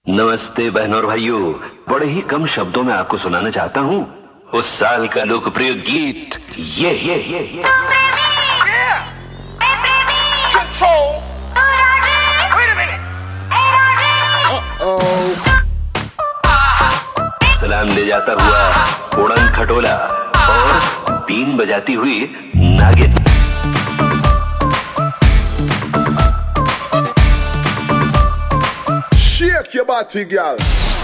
नमस्ते बहनों और भाइयों, बड़े ही कम शब्दों में आपको सुनाना चाहता हूँ उस साल का लोकप्रिय गीत ये। सलाम ले जाता हुआ उड़न खटोला और बीन बजाती हुई नागिन। Shake your body, girl.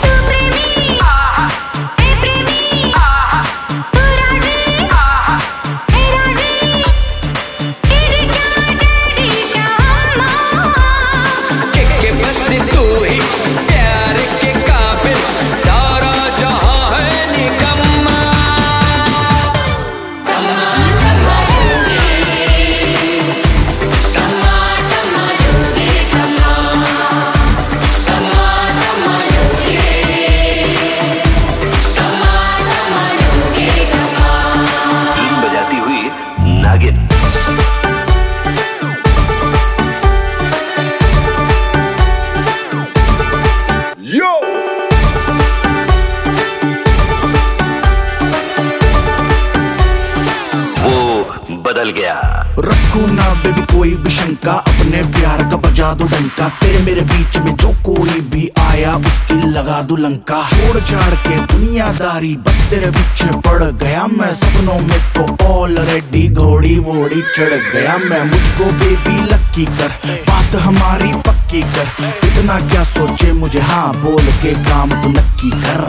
बदल गया। रखो ना बेबी कोई भी शंका, अपने प्यार का बजा दो डंका। तेरे मेरे बीच में जो कोई भी आया उसकी लगा दो लंका। छोड़ छाड़ के दुनियादारी बस तेरे पीछे पड़ गया मैं। सपनों में तो ऑलरेडी घोड़ी वोड़ी चढ़ गया मैं। मुझको बेबी लक्की कर, बात हमारी पक्की कर। इतना क्या सोचे मुझे हाँ बोल के काम तो नक्की कर।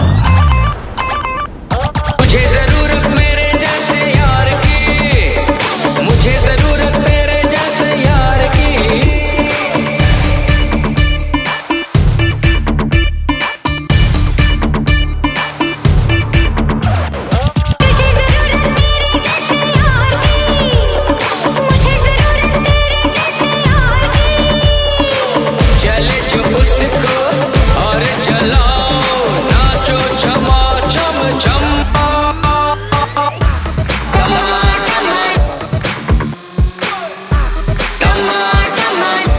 मुझे जरूरत मेरे जैसे यार की, मुझे जरूरत तेरे जैसे यार की। तुझे जरूरत मेरे जैसे यार की, मुझे जरूरत तेरे जैसे यार की। चले जो उसको और चलाओ नाचो छमा छम छम।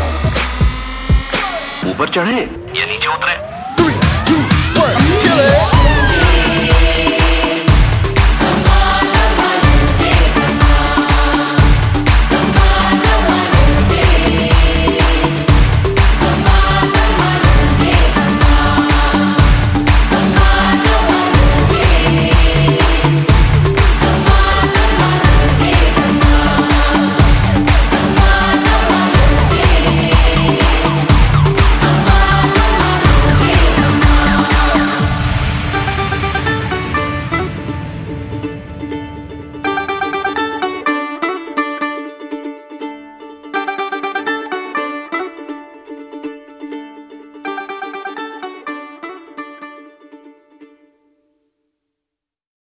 ऊपर चढ़े या नीचे उतरे? 3, 2, 1, kill it!